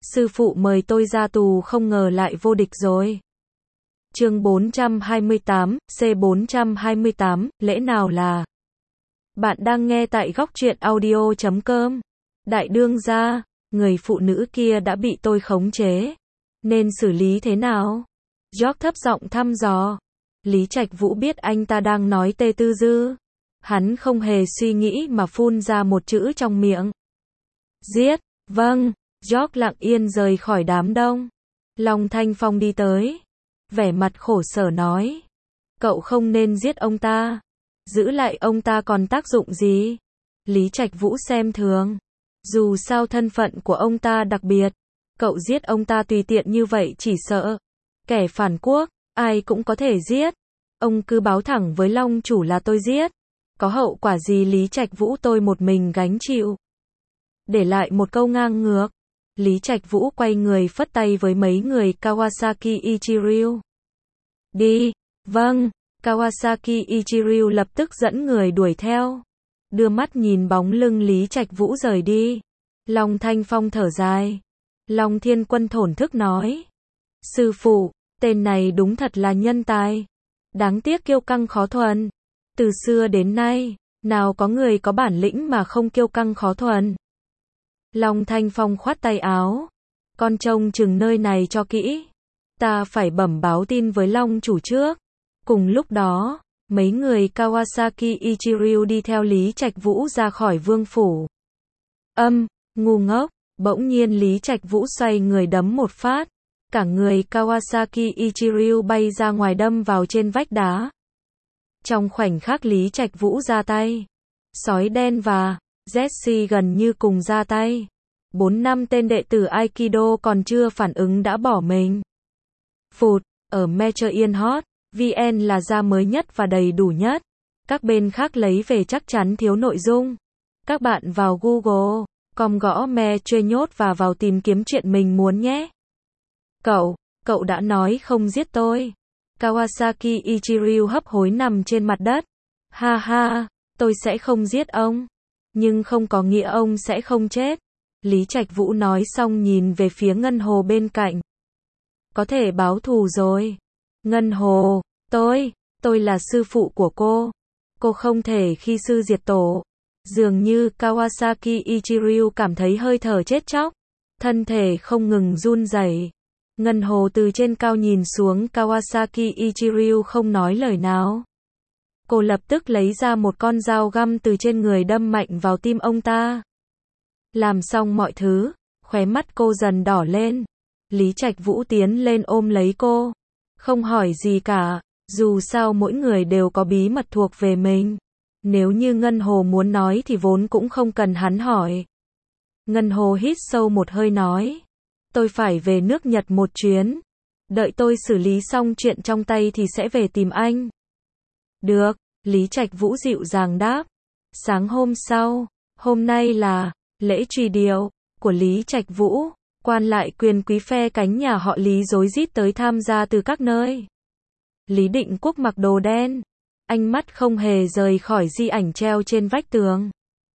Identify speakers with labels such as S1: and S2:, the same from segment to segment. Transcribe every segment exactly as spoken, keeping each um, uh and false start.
S1: Sư phụ mời tôi ra tù không ngờ lại vô địch rồi. Chương bốn trăm hai mươi tám, C bốn trăm hai mươi tám, lẽ nào là. Bạn đang nghe tại góc truyện audio chấm com. Đại đương gia, người phụ nữ kia đã bị tôi khống chế. Nên xử lý thế nào? George thấp giọng thăm dò. Lý Trạch Vũ biết anh ta đang nói Tê Tư Dư. Hắn không hề suy nghĩ mà phun ra một chữ trong miệng. Giết, vâng. George lặng yên rời khỏi đám đông. Long Thanh Phong đi tới. Vẻ mặt khổ sở nói. Cậu không nên giết ông ta. Giữ lại ông ta còn tác dụng gì? Lý Trạch Vũ xem thường. Dù sao thân phận của ông ta đặc biệt. Cậu giết ông ta tùy tiện như vậy chỉ sợ. Kẻ phản quốc, ai cũng có thể giết. Ông cứ báo thẳng với Long chủ là tôi giết. Có hậu quả gì Lý Trạch Vũ tôi một mình gánh chịu. Để lại một câu ngang ngược. Lý Trạch Vũ quay người phất tay với mấy người Kawasaki Ichiryu. Đi, vâng, Kawasaki Ichiryu lập tức dẫn người đuổi theo. Đưa mắt nhìn bóng lưng Lý Trạch Vũ rời đi. Long Thanh Phong thở dài. Long Thiên Quân thổn thức nói. Sư phụ, tên này đúng thật là nhân tài. Đáng tiếc kiêu căng khó thuần. Từ xưa đến nay, nào có người có bản lĩnh mà không kiêu căng khó thuần. Long Thanh Phong khoát tay áo. Con trông chừng nơi này cho kỹ. Ta phải bẩm báo tin với Long chủ trước. Cùng lúc đó, mấy người Kawasaki Ichiryu đi theo Lý Trạch Vũ ra khỏi vương phủ. Âm, ngu ngốc, bỗng nhiên Lý Trạch Vũ xoay người đấm một phát. Cả người Kawasaki Ichiryu bay ra ngoài đâm vào trên vách đá. Trong khoảnh khắc Lý Trạch Vũ ra tay, sói đen và Jesse gần như cùng ra tay. Bốn năm tên đệ tử Aikido còn chưa phản ứng đã bỏ mình. Phụt, ở Metro Yên Hot, vê en là ra mới nhất và đầy đủ nhất. Các bên khác lấy về chắc chắn thiếu nội dung. Các bạn vào Google, com gõ Metro nhốt và vào tìm kiếm chuyện mình muốn nhé. Cậu, cậu đã nói không giết tôi. Kawasaki Ichiryu hấp hối nằm trên mặt đất. Ha ha, tôi sẽ không giết ông. Nhưng không có nghĩa ông sẽ không chết. Lý Trạch Vũ nói xong nhìn về phía Ngân Hồ bên cạnh. Có thể báo thù rồi. Ngân Hồ, tôi, tôi là sư phụ của cô. Cô không thể khi sư diệt tổ. Dường như Kawasaki Ichiryu cảm thấy hơi thở chết chóc. Thân thể không ngừng run rẩy. Ngân Hồ từ trên cao nhìn xuống Kawasaki Ichiryu không nói lời nào. Cô lập tức lấy ra một con dao găm từ trên người đâm mạnh vào tim ông ta. Làm xong mọi thứ, khóe mắt cô dần đỏ lên. Lý Trạch Vũ tiến lên ôm lấy cô. Không hỏi gì cả, dù sao mỗi người đều có bí mật thuộc về mình. Nếu như Ngân Hồ muốn nói thì vốn cũng không cần hắn hỏi. Ngân Hồ hít sâu một hơi nói. Tôi phải về nước Nhật một chuyến. Đợi tôi xử lý xong chuyện trong tay thì sẽ về tìm anh. Được, Lý Trạch Vũ dịu dàng đáp. Sáng hôm sau, hôm nay là lễ truy điệu của Lý Trạch Vũ. Quan lại quyền quý phe cánh nhà họ Lý rối rít tới tham gia từ các nơi. Lý Định Quốc mặc đồ đen. Ánh mắt không hề rời khỏi di ảnh treo trên vách tường.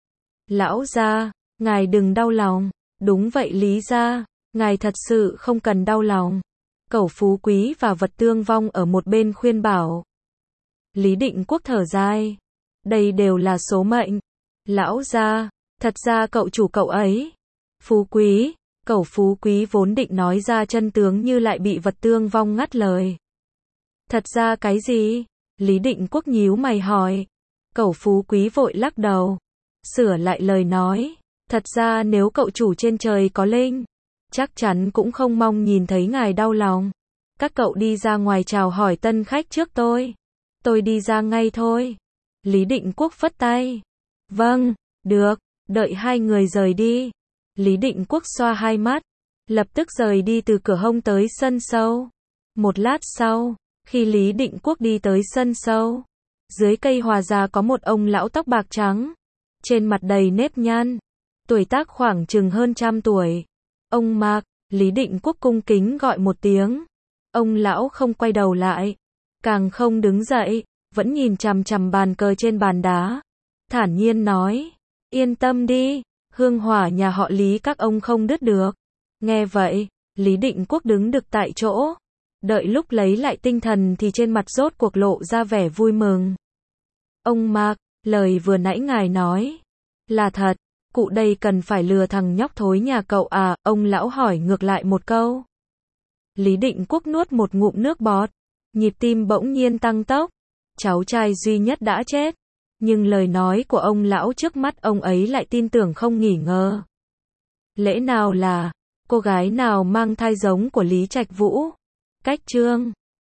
S1: Lão gia, ngài đừng đau lòng. Đúng vậy Lý gia, ngài thật sự không cần đau lòng. Cẩu Phú Quý và Vật Tương Vong ở một bên khuyên bảo. Lý Định Quốc thở dài. Đây đều là số mệnh. Lão gia, thật ra cậu chủ cậu ấy. Phú Quý, Cẩu Phú Quý vốn định nói ra chân tướng như lại bị Vật Tương Vong ngắt lời. Thật ra cái gì? Lý Định Quốc nhíu mày hỏi. Cẩu Phú Quý vội lắc đầu. Sửa lại lời nói. Thật ra nếu cậu chủ trên trời có linh, chắc chắn cũng không mong nhìn thấy ngài đau lòng. Các cậu đi ra ngoài chào hỏi tân khách trước tôi. Tôi đi ra ngay thôi. Lý Định Quốc phất tay. Vâng, được, đợi hai người rời đi. Lý Định Quốc xoa hai mắt. Lập tức rời đi từ cửa hông tới sân sâu. Một lát sau, khi Lý Định Quốc đi tới sân sâu, dưới cây hòa già có một ông lão tóc bạc trắng. Trên mặt đầy nếp nhăn. Tuổi tác khoảng chừng hơn trăm tuổi. Ông Mạc, Lý Định Quốc cung kính gọi một tiếng. Ông lão không quay đầu lại. Càng không đứng dậy, vẫn nhìn chằm chằm bàn cờ trên bàn đá. Thản nhiên nói. Yên tâm đi, hương hỏa nhà họ Lý các ông không đứt được. Nghe vậy, Lý Định Quốc đứng đực tại chỗ. Đợi lúc lấy lại tinh thần thì trên mặt rốt cuộc lộ ra vẻ vui mừng. Ông Mạc, lời vừa nãy ngài nói là thật, cụ đây cần phải lừa thằng nhóc thối nhà cậu à, ông lão hỏi ngược lại một câu. Lý Định Quốc nuốt một ngụm nước bọt, nhịp tim bỗng nhiên tăng tốc, cháu trai duy nhất đã chết, nhưng lời nói của ông lão trước mắt ông ấy lại tin tưởng không nghỉ ngờ. Lẽ nào là cô gái nào mang thai giống của Lý Trạch Vũ? Cách chương